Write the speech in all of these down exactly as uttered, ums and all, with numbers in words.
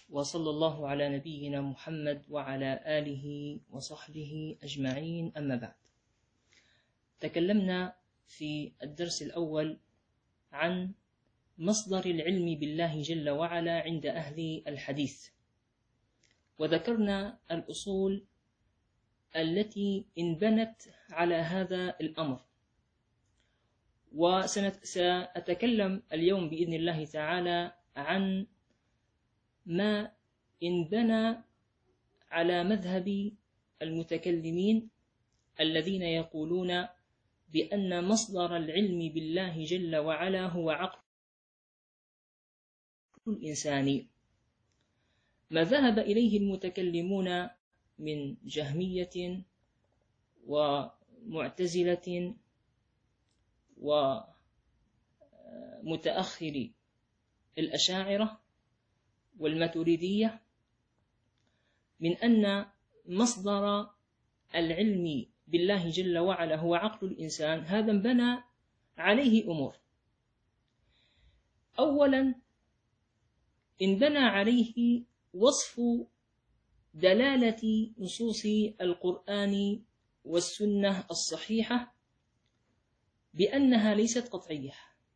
وصلى الله على نبينا محمد وعلى آله وصحبه أجمعين، أما بعد. تكلمنا في الدرس الأول عن مصدر العلم بالله جل وعلا عند أهل الحديث، وذكرنا الأصول التي انبنت على هذا الأمر، وسأتكلم اليوم بإذن الله تعالى عن ما انبنى على مذهب المتكلمين الذين يقولون بأن مصدر العلم بالله جل وعلا هو عقل الإنسان، ما ذهب إليه المتكلمون من جهمية ومعتزلة ومتأخر الأشاعرة والماتريدية، من أن مصدر العلم بالله جل وعلا هو عقل الإنسان. هذا انبنى عليه أمور. أولا انبنى عليه وصف دلالة نصوص القرآن والسنة الصحيحة بأنها ليست قطعية،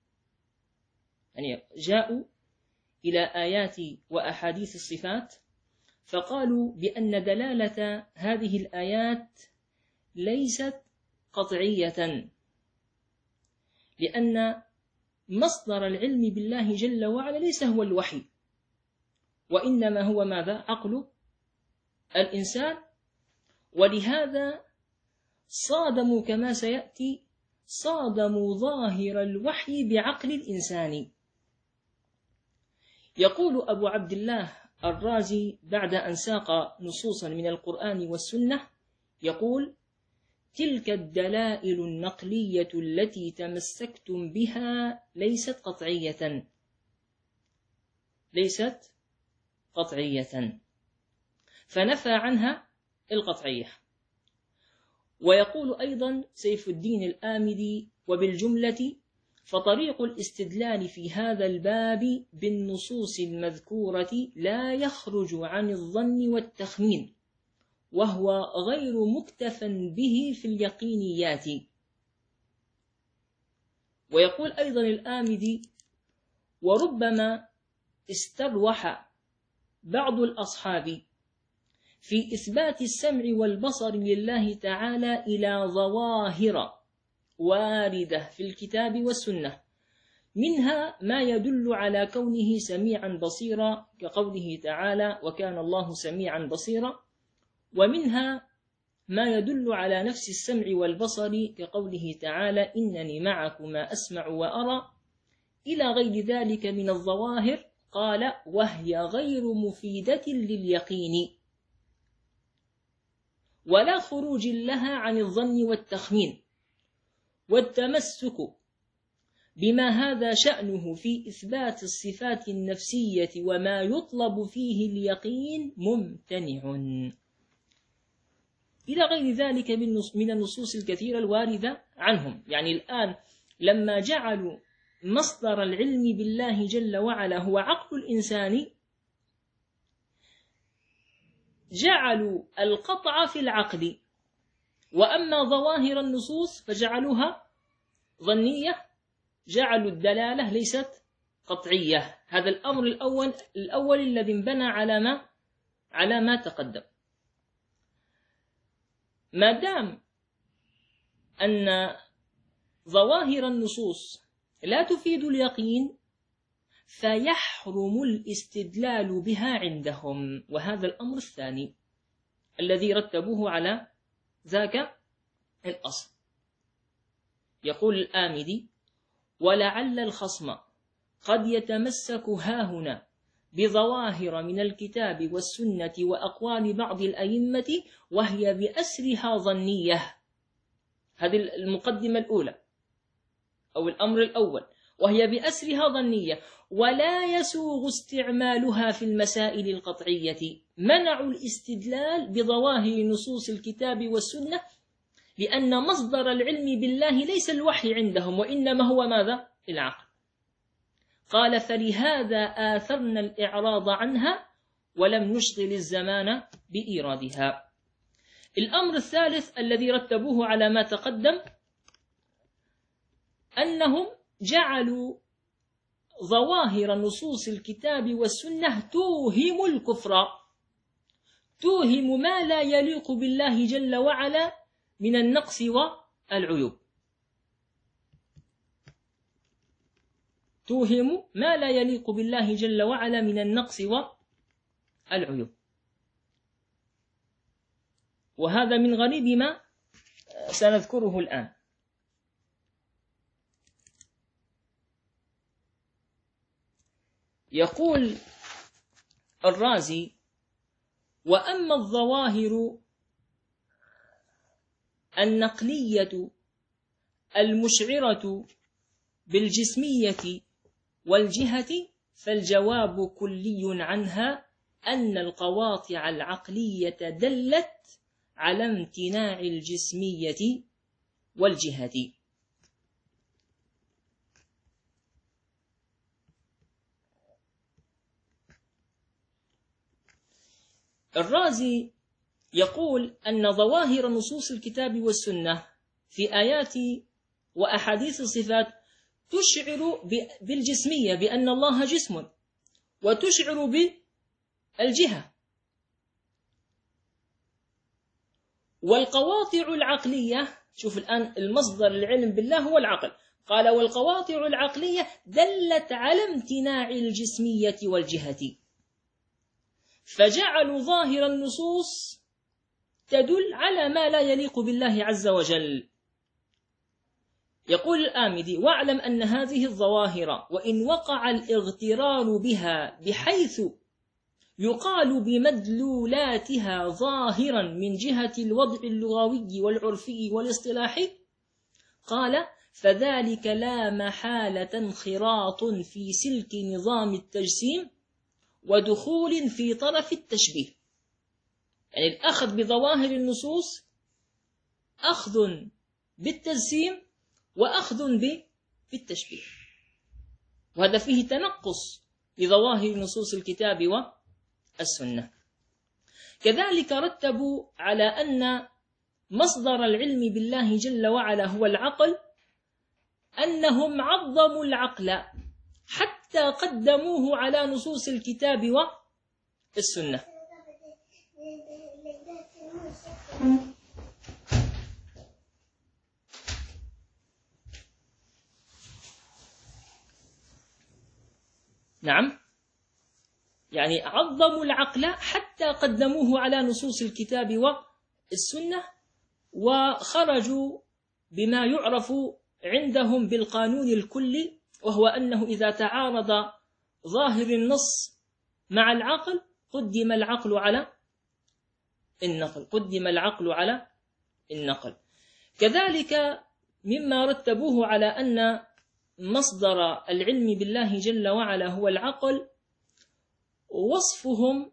يعني جاءوا إلى آيات وأحاديث الصفات فقالوا بأن دلالة هذه الآيات ليست قطعية، لأن مصدر العلم بالله جل وعلا ليس هو الوحي، وإنما هو ماذا؟ عقل الإنسان. ولهذا صادموا كما سيأتي صادموا ظاهر الوحي بعقل الإنسان. يقول أبو عبد الله الرازي بعد أن ساق نصوصا من القرآن والسنة، يقول: تلك الدلائل النقلية التي تمسكتم بها ليست قطعية ليست قطعية فنفى عنها القطعية. ويقول أيضا سيف الدين الآمدي: وبالجملة فطريق الاستدلال في هذا الباب بالنصوص المذكورة لا يخرج عن الظن والتخمين، وهو غير مكتفى به في اليقينيات. ويقول أيضا الآمدي: وربما استروح بعض الأصحاب في إثبات السمع والبصر لله تعالى إلى ظواهر واردة في الكتاب والسنة، منها ما يدل على كونه سميعا بصيرا كقوله تعالى: وكان الله سميعا بصيرا، ومنها ما يدل على نفس السمع والبصر كقوله تعالى: إنني معكما أسمع وأرى، إلى غير ذلك من الظواهر. قال: وهي غير مفيدة لليقين ولا خروج لها عن الظن والتخمين، والتمسك بما هذا شأنه في إثبات الصفات النفسية وما يطلب فيه اليقين ممتنع، إلى غير ذلك من النصوص الكثيرة الواردة عنهم. يعني الآن لما جعلوا مصدر العلم بالله جل وعلا هو عقل الإنسان، جعلوا القطع في العقل، وأما ظواهر النصوص فجعلوها ظنية، جعلوا الدلالة ليست قطعية. هذا الأمر الأول الأول الذي انبنى على ما على ما تقدم. ما دام أن ظواهر النصوص لا تفيد اليقين فيحرم الاستدلال بها عندهم، وهذا الأمر الثاني الذي رتبوه على ذاك الأصل. يقول الآمدي: ولعل الخصم قد يتمسك هاهنا بظواهر من الكتاب والسنة وأقوال بعض الأئمة وهي بأسرها ظنية. هذه المقدمة الأولى أو الأمر الأول، وهي بأسرها ظنية ولا يسوغ استعمالها في المسائل القطعية. منعوا الاستدلال بظواهر نصوص الكتاب والسنة لأن مصدر العلم بالله ليس الوحي عندهم، وإنما هو ماذا؟ العقل. قال: فلهذا آثرنا الإعراض عنها ولم نشغل الزمان بإيرادها. الأمر الثالث الذي رتبوه على ما تقدم أنهم جعلوا ظواهر نصوص الكتاب والسنة توهم الكفر، توهم ما لا يليق بالله جل وعلا من النقص والعيوب، توهم ما لا يليق بالله جل وعلا من النقص والعيوب. وهذا من غريب ما سنذكره الآن. يقول الرازي: وأما الظواهر النقلية المشعرة بالجسمية والجهة فالجواب كلي عنها أن القواطع العقلية دلت على امتناع الجسمية والجهة. الرازي يقول أن ظواهر نصوص الكتاب والسنة في آيات وأحاديث الصفات تشعر بالجسمية بأن الله جسم، وتشعر بالجهة. والقواطع العقلية، شوف الآن المصدر العلم بالله هو العقل، قال: والقواطع العقلية دلت على امتناع الجسمية والجهة، فجعلوا ظاهر النصوص تدل على ما لا يليق بالله عز وجل. يقول الآمدي: واعلم أن هذه الظواهر وإن وقع الاغترار بها بحيث يقال بمدلولاتها ظاهرا من جهة الوضع اللغوي والعرفي والاصطلاحي، قال: فذلك لا محالة انخراط في سلك نظام التجسيم ودخول في طرف التشبيه. يعني الأخذ بظواهر النصوص أخذ بالتجسيم وأخذ بالتشبيه، وهذا فيه تنقص لظواهر نصوص الكتاب والسنة. كذلك رتبوا على أن مصدر العلم بالله جل وعلا هو العقل، أنهم عظموا العقل حتى قدموه على نصوص الكتاب والسنة. نعم، يعني عظموا العقل حتى قدموه على نصوص الكتاب والسنة، وخرجوا بما يعرف عندهم بالقانون الكلي، وهو أنه إذا تعارض ظاهر النص مع العقل قدم العقل على النقل، قدم العقل على النقل. كذلك مما رتبوه على أن مصدر العلم بالله جل وعلا هو العقل، وصفهم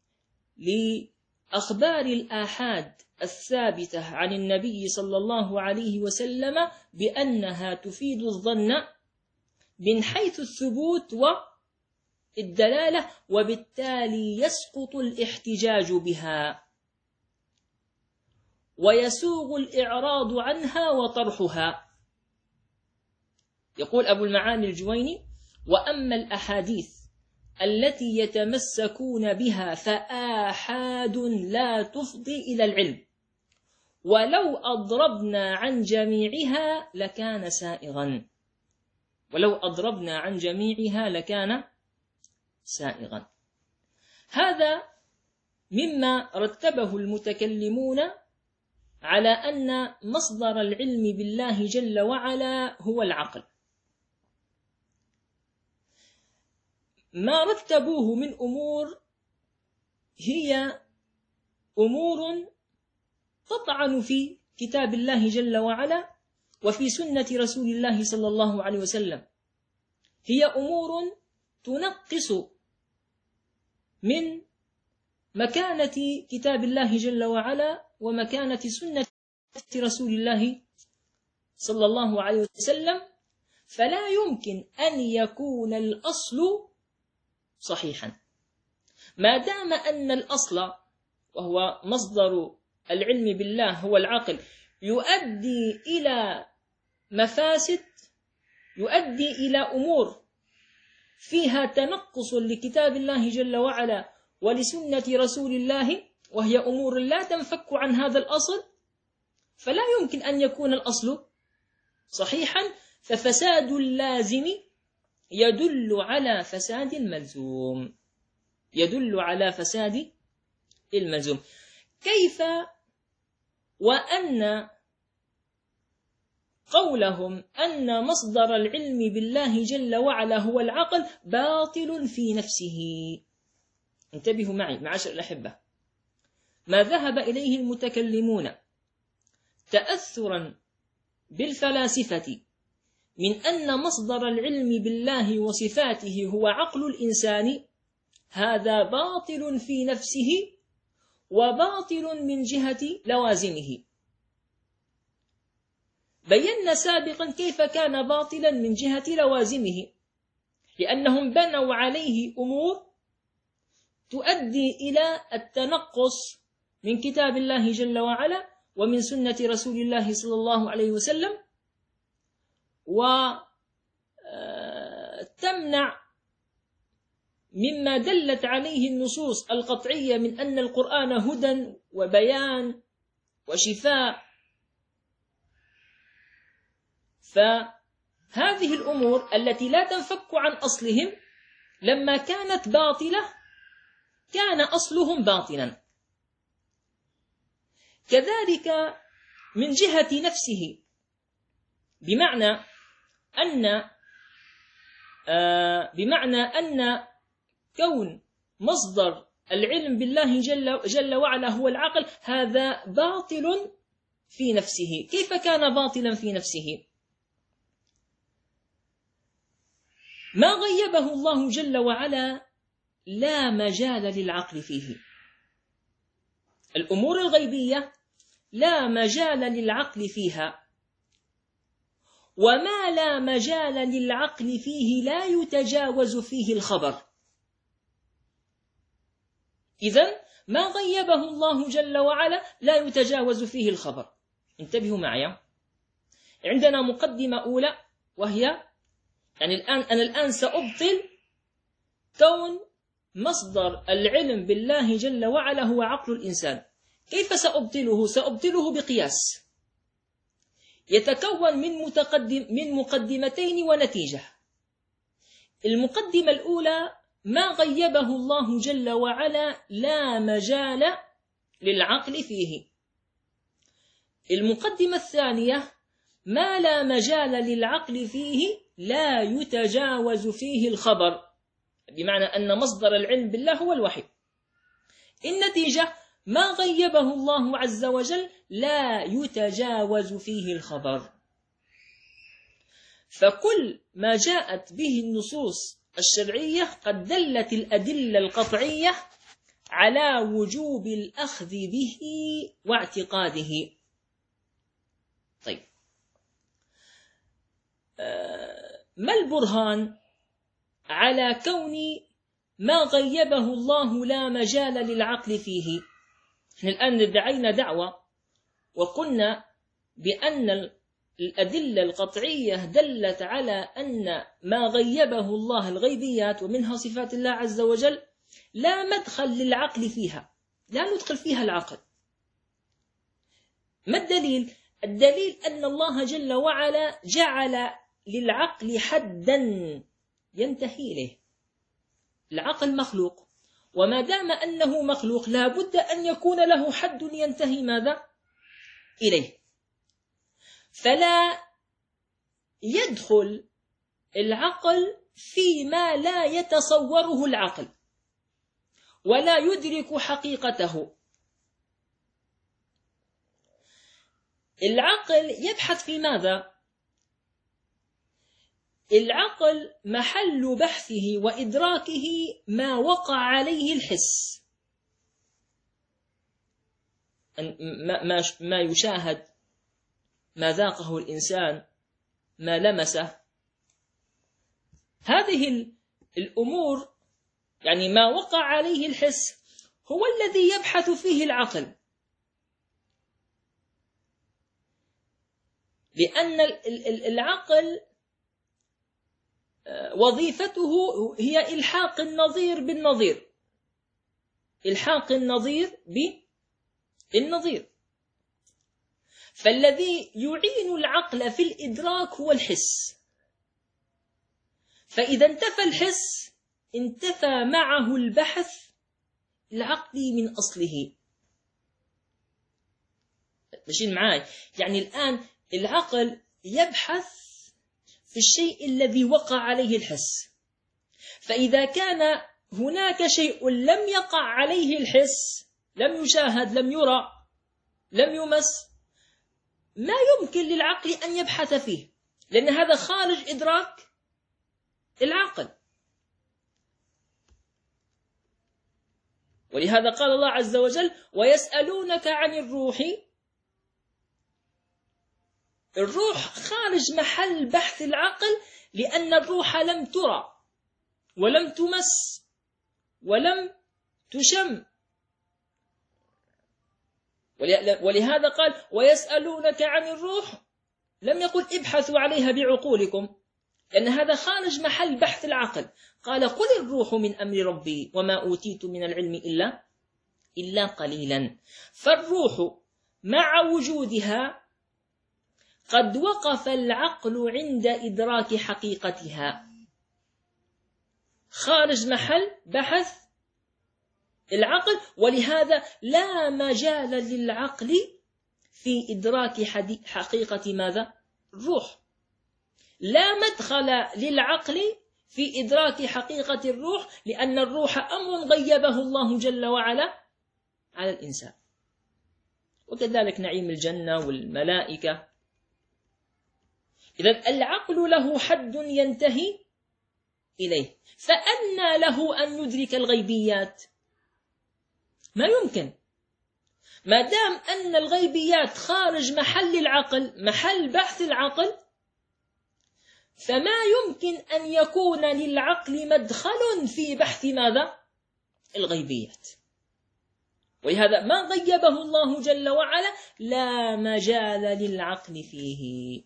لأخبار الآحاد الثابتة عن النبي صلى الله عليه وسلم بأنها تفيد الظن من حيث الثبوت والدلالة، وبالتالي يسقط الاحتجاج بها ويسوغ الإعراض عنها وطرحها. يقول أبو المعالي الجويني: وأما الأحاديث التي يتمسكون بها فآحاد لا تفضي إلى العلم، ولو أضربنا عن جميعها لكان سائغا، ولو أضربنا عن جميعها لكان سائغا. هذا مما رتبه المتكلمون على أن مصدر العلم بالله جل وعلا هو العقل. ما رتبوه من أمور هي أمور تطعن في كتاب الله جل وعلا وفي سنة رسول الله صلى الله عليه وسلم، هي أمور تنقص من مكانة كتاب الله جل وعلا ومكانة سنة رسول الله صلى الله عليه وسلم، فلا يمكن أن يكون الأصل صحيحا، ما دام أن الأصل وهو مصدر العلم بالله هو العقل يؤدي إلى مفاسد، يؤدي إلى أمور فيها تنقص لكتاب الله جل وعلا ولسنة رسول الله، وهي أمور لا تنفك عن هذا الأصل، فلا يمكن أن يكون الأصل صحيحا، ففساد اللازم يدل على فساد الملزوم، يدل على فساد الملزوم. كيف وأن قولهم أن مصدر العلم بالله جل وعلا هو العقل باطل في نفسه؟ انتبهوا معي معاشر الأحبة، ما ذهب إليه المتكلمون تأثرا بالفلاسفة من أن مصدر العلم بالله وصفاته هو عقل الإنسان، هذا باطل في نفسه وباطل من جهة لوازمه. بينا سابقا كيف كان باطلا من جهة لوازمه، لأنهم بنوا عليه أمور تؤدي إلى التنقص من كتاب الله جل وعلا ومن سنة رسول الله صلى الله عليه وسلم، وتمنع مما دلت عليه النصوص القطعية من أن القرآن هدى وبيان وشفاء. فهذه الأمور التي لا تنفك عن أصلهم لما كانت باطلة كان أصلهم باطلا. كذلك من جهة نفسه، بمعنى أن آه بمعنى أن كون مصدر العلم بالله جل, جل وعلا هو العقل، هذا باطل في نفسه. كيف كان باطلا في نفسه؟ ما غيبه الله جل وعلا لا مجال للعقل فيه. الأمور الغيبية لا مجال للعقل فيها، وما لا مجال للعقل فيه لا يتجاوز فيه الخبر. إذن ما غيبه الله جل وعلا لا يتجاوز فيه الخبر. انتبهوا معي، عندنا مقدمة أولى، وهي يعني الآن أنا الآن سأبطل كون مصدر العلم بالله جل وعلا هو عقل الإنسان. كيف سأبطله؟ سأبطله بقياس يتكون من متقدم من مقدمتين ونتيجة. المقدمة الأولى: ما غيبه الله جل وعلا لا مجال للعقل فيه. المقدمة الثانية: ما لا مجال للعقل فيه لا يتجاوز فيه الخبر، بمعنى أن مصدر العلم بالله هو الوحي. النتيجة: ما غيبه الله عز وجل لا يتجاوز فيه الخبر. فكل ما جاءت به النصوص الشرعية قد دلت الأدلة القطعية على وجوب الأخذ به واعتقاده. طيب، ما البرهان على كون ما غيبه الله لا مجال للعقل فيه؟ نحن الآن ادعينا دعوة وقلنا بأن الأدلة القطعية دلت على أن ما غيبه الله الغيبيات ومنها صفات الله عز وجل لا مدخل للعقل فيها، لا ندخل فيها العقل. ما الدليل؟ الدليل أن الله جل وعلا جعل للعقل حدا ينتهي إليه. العقل مخلوق، وما دام أنه مخلوق لا بد أن يكون له حد ينتهي ماذا؟ إليه. فلا يدخل العقل فيما لا يتصوره العقل ولا يدرك حقيقته. العقل يبحث في ماذا؟ العقل محل بحثه وإدراكه ما وقع عليه الحس، ما يشاهد، ما ذاقه الإنسان، ما لمسه. هذه الأمور يعني ما وقع عليه الحس هو الذي يبحث فيه العقل، لأن العقل وظيفته هي إلحاق النظير بالنظير، إلحاق النظير بالنظير. فالذي يعين العقل في الإدراك هو الحس، فإذا انتفى الحس انتفى معه البحث العقلي من أصله. ماشيين معاي؟ يعني الآن العقل يبحث في الشيء الذي وقع عليه الحس، فإذا كان هناك شيء لم يقع عليه الحس، لم يشاهد، لم يرى، لم يمس، ما يمكن للعقل أن يبحث فيه، لأن هذا خارج إدراك العقل. ولهذا قال الله عز وجل: ويسألونك عن الروح. الروح خارج محل بحث العقل، لأن الروح لم ترى ولم تمس ولم تشم. ولهذا قال: ويسألونك عن الروح، لم يقل ابحثوا عليها بعقولكم، لأن هذا خارج محل بحث العقل. قال: قل الروح من أمر ربي وما أوتيت من العلم إلا إلا قليلا. فالروح مع وجودها قد وقف العقل عند إدراك حقيقتها، خارج محل بحث العقل، ولهذا لا مجال للعقل في إدراك حقيقة ماذا؟ الروح. لا مدخل للعقل في إدراك حقيقة الروح، لأن الروح أمر غيبه الله جل وعلا على الإنسان. وكذلك نعيم الجنة والملائكة. إذن العقل له حد ينتهي إليه، فأنى له أن يدرك الغيبيات؟ ما يمكن، ما دام أن الغيبيات خارج محل العقل، محل بحث العقل، فما يمكن أن يكون للعقل مدخل في بحث ماذا؟ الغيبيات. ولهذا ما غيبه الله جل وعلا لا مجال للعقل فيه.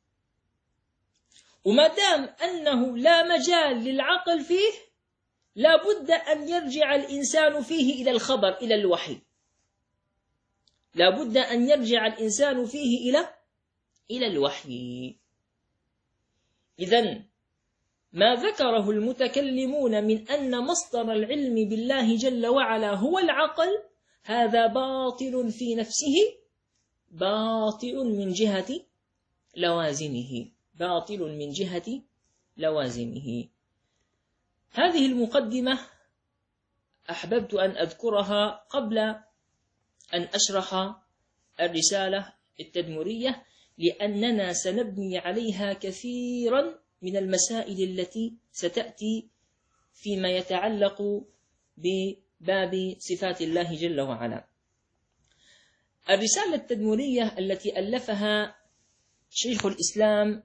وما دام أنه لا مجال للعقل فيه، لا بد أن يرجع الإنسان فيه إلى الخبر، إلى الوحي. لا بد أن يرجع الإنسان فيه إلى إلى الوحي. إذن ما ذكره المتكلمون من أن مصدر العلم بالله جل وعلا هو العقل، هذا باطل في نفسه، باطل من جهة لوازمه، باطل من جهة لوازمه. هذه المقدمة أحببت أن أذكرها قبل أن أشرح الرسالة التدمرية، لأننا سنبني عليها كثيرا من المسائل التي ستأتي فيما يتعلق بباب صفات الله جل وعلا. الرسالة التدمرية التي ألفها شيخ الإسلام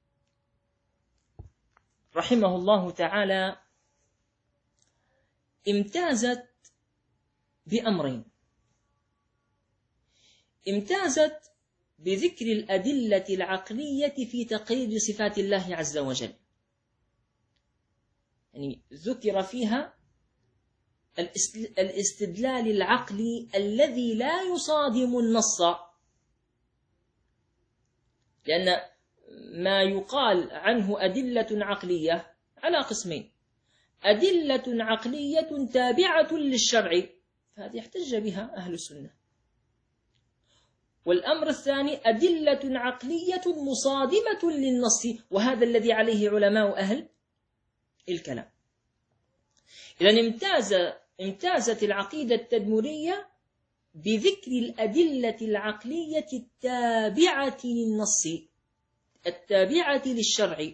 رحمه الله تعالى امتازت بأمرين. امتازت بذكر الأدلة العقلية في تقرير صفات الله عز وجل، يعني ذكر فيها الاستدلال العقلي الذي لا يصادم النص، لأن ما يقال عنه أدلة عقلية على قسمين: أدلة عقلية تابعة للشرع، فهذه يحتج بها أهل السنة. والأمر الثاني أدلة عقلية مصادمة للنص، وهذا الذي عليه علماء أهل الكلام. إذن امتاز امتازت العقيدة التدمرية بذكر الأدلة العقلية التابعة للنص، التابعة للشرع،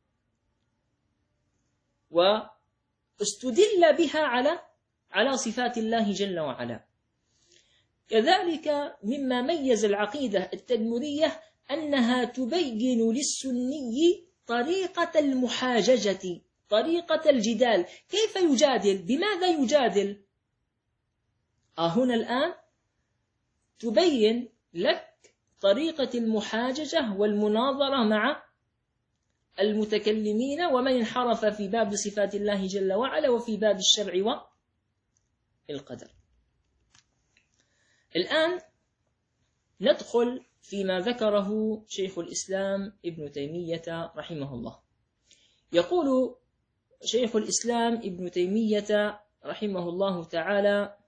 واستدل بها على على صفات الله جل وعلا. كذلك مما ميز العقيدة التدمرية أنها تبين للسني طريقة المحاججة، طريقة الجدال. كيف يجادل؟ بماذا يجادل؟ آه هنا الآن تبين لك طريقة المحاججة والمناظرة مع المتكلمين ومن انحرف في باب صفات الله جل وعلا وفي باب الشرع والقدر. الآن ندخل فيما ذكره شيخ الإسلام ابن تيمية رحمه الله. يقول شيخ الإسلام ابن تيمية رحمه الله تعالى: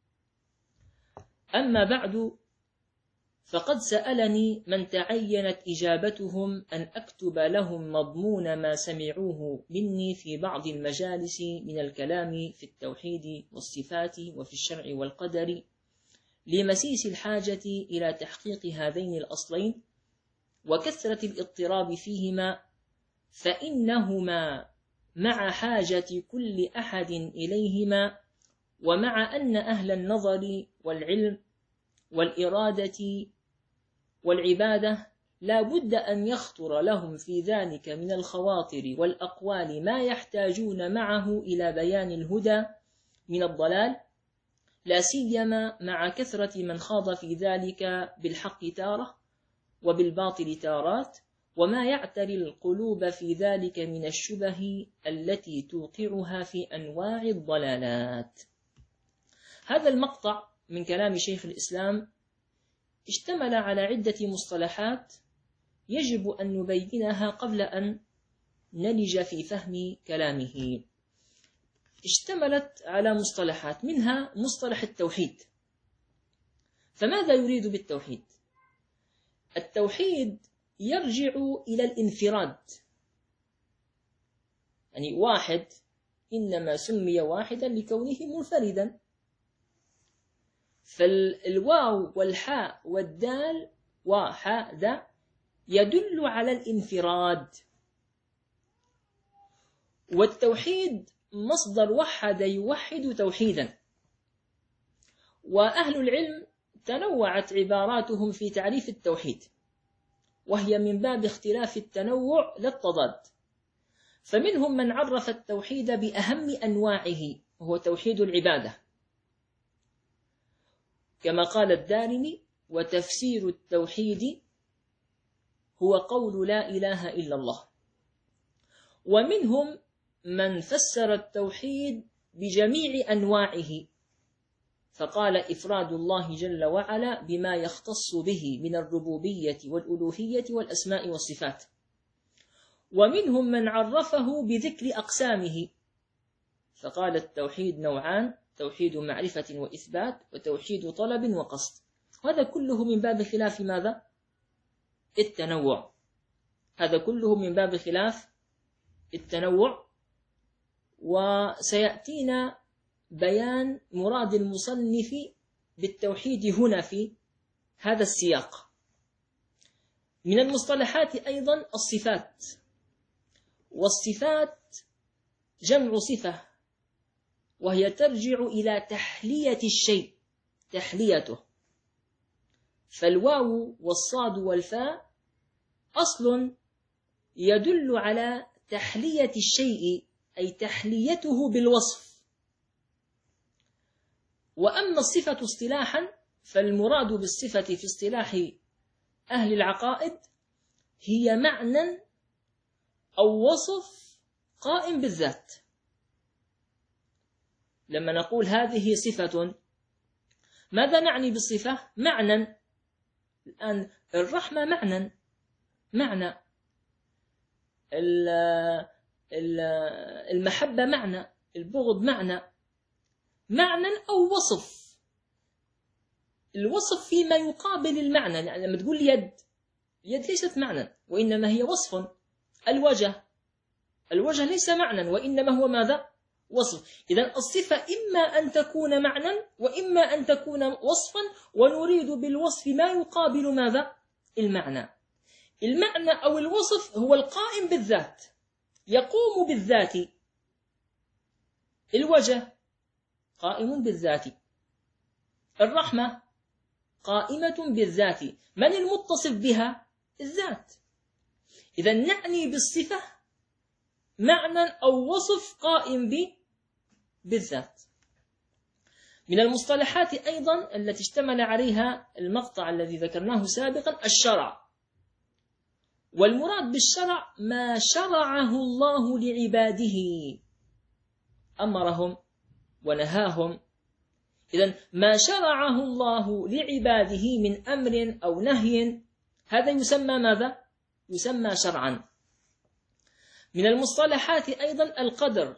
أما بعد، فقد سألني من تعينت إجابتهم أن أكتب لهم مضمون ما سمعوه مني في بعض المجالس من الكلام في التوحيد والصفات وفي الشرع والقدر، لمسيس الحاجة إلى تحقيق هذين الأصلين وكثرة الاضطراب فيهما، فإنهما مع حاجة كل أحد إليهما، ومع أن أهل النظر والعلم والإرادة والعبادة لا بد أن يخطر لهم في ذلك من الخواطر والأقوال ما يحتاجون معه إلى بيان الهدى من الضلال، لا سيما مع كثرة من خاض في ذلك بالحق تارة وبالباطل تارات، وما يعتري القلوب في ذلك من الشبه التي توقعها في أنواع الضلالات. هذا المقطع من كلام شيخ الإسلام اشتمل على عدة مصطلحات يجب أن نبينها قبل أن نلج في فهم كلامه. اشتملت على مصطلحات، منها مصطلح التوحيد. فماذا يريد بالتوحيد؟ التوحيد يرجع إلى الانفراد، يعني واحد إنما سمي واحدا لكونه منفردا، فالواو والحاء والدال وحاء ذا يدل على الانفراد. والتوحيد مصدر وحد يوحد توحيدا، وأهل العلم تنوعت عباراتهم في تعريف التوحيد، وهي من باب اختلاف التنوع لا التضاد. فمنهم من عرف التوحيد بأهم أنواعه وهو توحيد العبادة، كما قال الدارمي: وتفسير التوحيد هو قول لا إله إلا الله. ومنهم من فسر التوحيد بجميع أنواعه، فقال: إفراد الله جل وعلا بما يختص به من الربوبية والألوهية والأسماء والصفات. ومنهم من عرفه بذكر أقسامه، فقال: التوحيد نوعان: توحيد معرفة وإثبات، وتوحيد طلب وقصد. هذا كله من باب خلاف ماذا؟ التنوع. هذا كله من باب خلاف التنوع. وسيأتينا بيان مراد المصنف بالتوحيد هنا في هذا السياق. من المصطلحات أيضا الصفات، والصفات جمع صفة، وهي ترجع إلى تحلية الشيء، تحليته. فالواو والصاد والفاء أصل يدل على تحلية الشيء، أي تحليته بالوصف. وأما الصفة اصطلاحا فالمراد بالصفة في اصطلاح أهل العقائد هي معنى أو وصف قائم بالذات. لما نقول هذه صفة، ماذا نعني بالصفة؟ معنى. الآن الرحمة معنى، معنى المحبة معنى، البغض معنى، معنى أو وصف. الوصف فيما يقابل المعنى، يعني لما تقول يد، اليد ليست معنى وإنما هي وصف. الوجه، الوجه ليس معنى وإنما هو ماذا؟ وصف. إذن الصفة إما أن تكون معنى وإما أن تكون وصفا، ونريد بالوصف ما يقابل ماذا؟ المعنى. المعنى أو الوصف هو القائم بالذات، يقوم بالذات. الوجه قائم بالذات، الرحمة قائمة بالذات. من المتصف بها؟ الذات. إذن نعني بالصفة معنى أو وصف قائم بالذات. من المصطلحات أيضا التي اشتمل عليها المقطع الذي ذكرناه سابقا الشرع، والمراد بالشرع ما شرعه الله لعباده، أمرهم ونهاهم. إذن ما شرعه الله لعباده من أمر أو نهي هذا يسمى ماذا؟ يسمى شرعا. من المصطلحات أيضا القدر،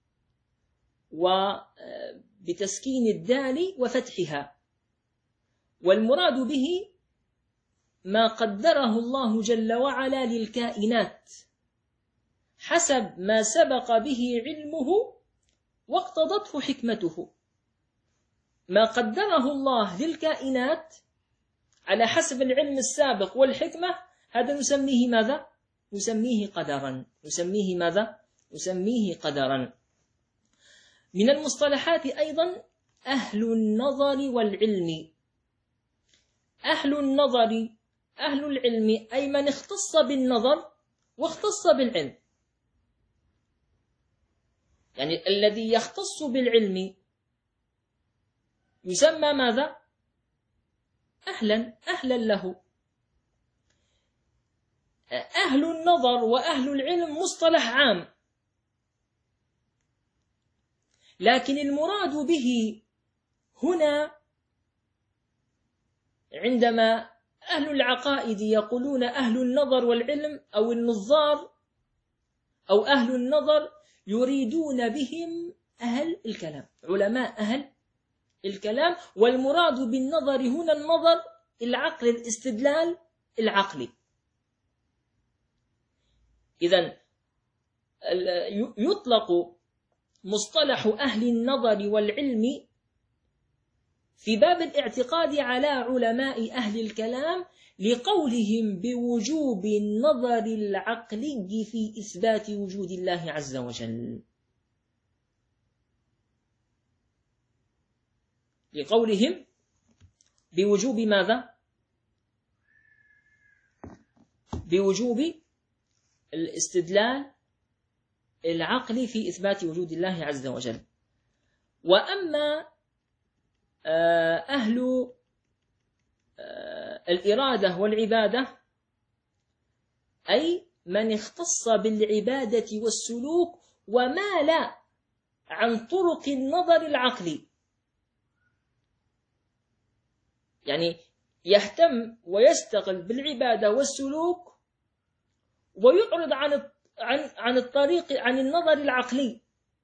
وبتسكين الدال وفتحها، والمراد به ما قدره الله جل وعلا للكائنات حسب ما سبق به علمه واقتضته حكمته. ما قدره الله للكائنات على حسب العلم السابق والحكمة هذا نسميه ماذا؟ نسميه قدرا. نسميه ماذا؟ نسميه قدرا. من المصطلحات أيضا أهل النظر والعلم. أهل النظر أهل العلم أي من اختص بالنظر واختص بالعلم، يعني الذي يختص بالعلم يسمى ماذا؟ أهلا أهلا له. أهل النظر وأهل العلم مصطلح عام، لكن المراد به هنا عندما أهل العقائد يقولون أهل النظر والعلم أو النظار أو أهل النظر يريدون بهم أهل الكلام، علماء أهل الكلام. والمراد بالنظر هنا النظر العقل، الاستدلال العقلي. إذن يطلق مصطلح أهل النظر والعلم في باب الاعتقاد على علماء أهل الكلام لقولهم بوجوب النظر العقلي في إثبات وجود الله عز وجل. لقولهم بوجوب ماذا؟ بوجوب الاستدلال العقلي في إثبات وجود الله عز وجل. وأما أهل الإرادة والعبادة أي من اختص بالعبادة والسلوك ومال عن طرق النظر العقلي، يعني يهتم ويستقل بالعبادة والسلوك ويعرض عن عن عن الطريق عن النظر العقلي.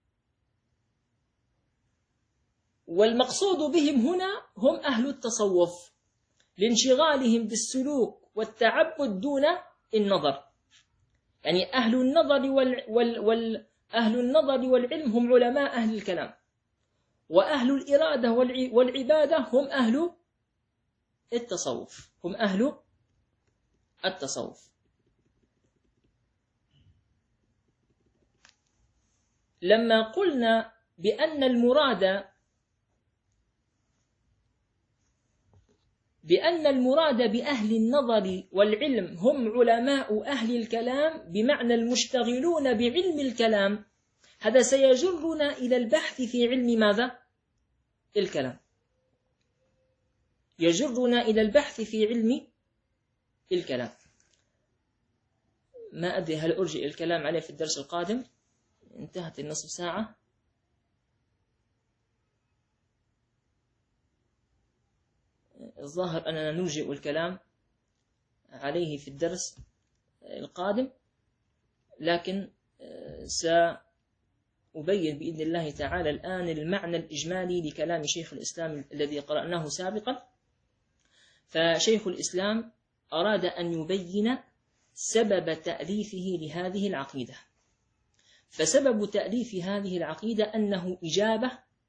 والمقصود بهم هنا هم أهل التصوف لانشغالهم بالسلوك والتعبد دون النظر. يعني أهل النظر وال وال وال أهل النظر والعلم هم علماء أهل الكلام، وأهل الإرادة والعبادة هم أهل التصوف، هم أهل التصوف. لما قلنا بأن المراد بأن المراد بأهل النظر والعلم هم علماء أهل الكلام بمعنى المشتغلون بعلم الكلام، هذا سيجرنا إلى البحث في علم ماذا؟ الكلام. يجرنا إلى البحث في علم الكلام. ما أدري هل أرجئ الكلام عليه في الدرس القادم؟ انتهت النصف ساعة. الظاهر أننا نرجئ الكلام عليه في الدرس القادم، لكن سأبين بإذن الله تعالى الآن المعنى الإجمالي لكلام شيخ الإسلام الذي قرأناه سابقا. فشيخ الإسلام أراد أن يبين سبب تأليفه لهذه العقيدة. فسبب تأليف هذه العقيدة أنه إجابة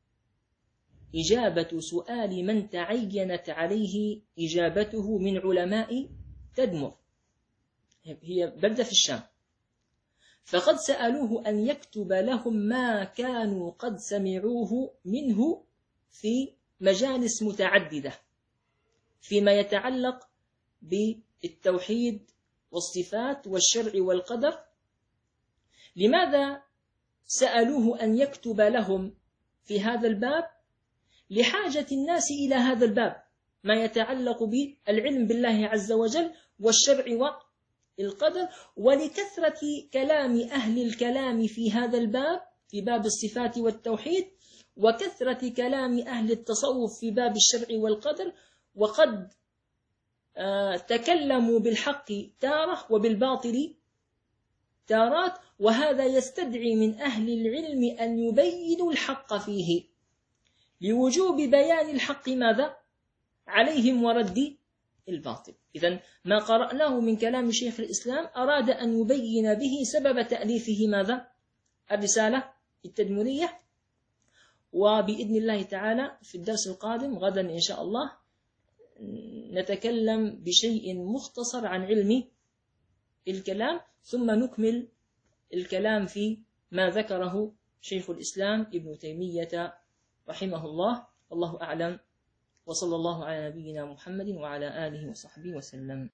إجابة سؤال من تعينت عليه إجابته من علماء تدمر، هي بلدة في الشام، فقد سألوه أن يكتب لهم ما كانوا قد سمعوه منه في مجالس متعددة فيما يتعلق بالتوحيد والصفات والشرع والقدر، لماذا سألوه أن يكتب لهم في هذا الباب؟ لحاجة الناس إلى هذا الباب، ما يتعلق بالعلم بالله عز وجل والشرع والقدر، ولكثرة كلام أهل الكلام في هذا الباب، في باب الصفات والتوحيد، وكثرة كلام أهل التصوف في باب الشرع والقدر، وقد آه تكلموا بالحق تارة وبالباطل تارات، وهذا يستدعي من أهل العلم أن يبينوا الحق فيه لوجوب بيان الحق ماذا؟ عليهم ورد الباطل. إذن ما قرأناه من كلام شيخ الإسلام أراد أن يبين به سبب تأليفه ماذا؟ الرسالة التدمرية. وبإذن الله تعالى في الدرس القادم غدا إن شاء الله نتكلم بشيء مختصر عن علم الكلام، ثم نكمل الكلام في ما ذكره شيخ الإسلام ابن تيمية رحمه الله. والله أعلم، وصلى الله على نبينا محمد وعلى آله وصحبه وسلم.